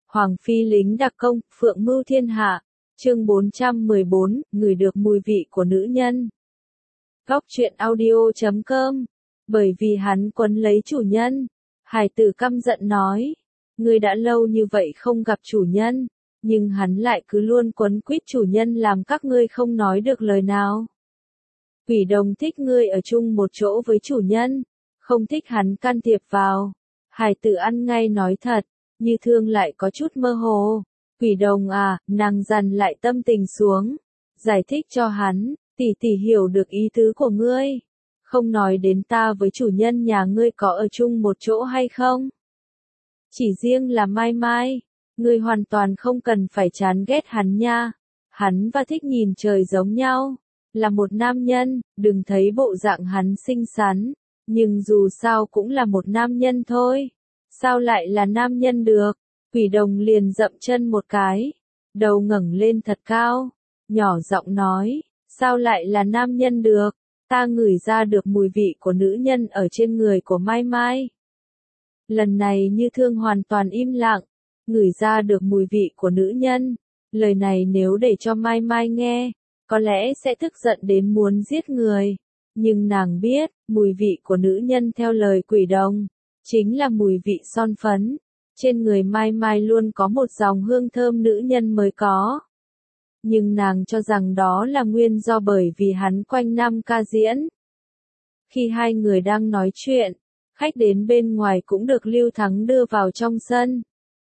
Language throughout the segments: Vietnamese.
Hoàng phi lính đặc công, phượng mưu thiên hạ. Chương 414, ngửi được mùi vị của nữ nhân. Góc truyện audio.com. Bởi vì hắn quấn lấy chủ nhân. Hải tử căm giận nói. Ngươi đã lâu như vậy không gặp chủ nhân. Nhưng hắn lại cứ luôn quấn quýt chủ nhân làm các ngươi không nói được lời nào. Quỷ đồng thích ngươi ở chung một chỗ với chủ nhân. Không thích hắn can thiệp vào. Hải tử ăn ngay nói thật. Như Thương lại có chút mơ hồ. Quỷ đồng à, nàng dằn lại tâm tình xuống. Giải thích cho hắn, tỷ tỷ hiểu được ý tứ của ngươi. Không nói đến ta với chủ nhân nhà ngươi có ở chung một chỗ hay không. Chỉ riêng là Mai Mai, ngươi hoàn toàn không cần phải chán ghét hắn nha. Hắn và Thích Nhìn Trời giống nhau. Là một nam nhân, đừng thấy bộ dạng hắn xinh xắn. Nhưng dù sao cũng là một nam nhân thôi. Sao lại là nam nhân được? Quỷ đồng liền dậm chân một cái. Đầu ngẩng lên thật cao. Nhỏ giọng nói. Sao lại là nam nhân được? Ta ngửi ra được mùi vị của nữ nhân ở trên người của Mai Mai. Lần này Như Thương hoàn toàn im lặng. Ngửi ra được mùi vị của nữ nhân. Lời này nếu để cho Mai Mai nghe, có lẽ sẽ tức giận đến muốn giết người. Nhưng nàng biết, mùi vị của nữ nhân theo lời quỷ đồng, chính là mùi vị son phấn. Trên người Mai Mai luôn có một dòng hương thơm nữ nhân mới có. Nhưng nàng cho rằng đó là nguyên do bởi vì hắn quanh năm ca diễn. Khi hai người đang nói chuyện, khách đến bên ngoài cũng được Lưu Thắng đưa vào trong sân.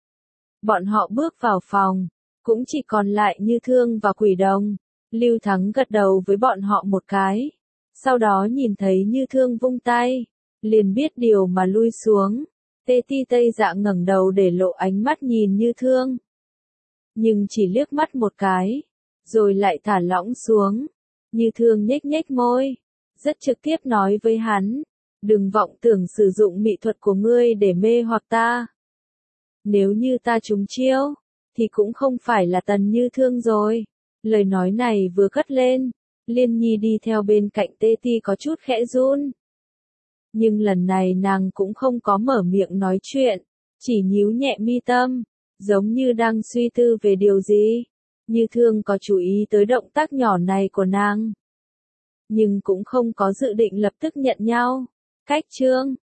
Bọn họ bước vào phòng, cũng chỉ còn lại Như Thương và quỷ đồng. Lưu Thắng gật đầu với bọn họ một cái. Sau đó nhìn thấy Như Thương vung tay, liền biết điều mà lui xuống. Tê Ti Tây Dạ ngẩng đầu để lộ ánh mắt nhìn Như Thương. Nhưng chỉ liếc mắt một cái, rồi lại thả lỏng xuống. Như Thương nhếch nhếch môi, rất trực tiếp nói với hắn, đừng vọng tưởng sử dụng mỹ thuật của ngươi để mê hoặc ta. Nếu như ta trúng chiêu, thì cũng không phải là Tần Như Thương rồi. Lời nói này vừa cất lên, Liên Nhi đi theo bên cạnh Tê Ti có chút khẽ run. Nhưng lần này nàng cũng không có mở miệng nói chuyện, chỉ nhíu nhẹ mi tâm, giống như đang suy tư về điều gì. Như Thương có chú ý tới động tác nhỏ này của nàng, nhưng cũng không có dự định lập tức nhận nhau. Cách chương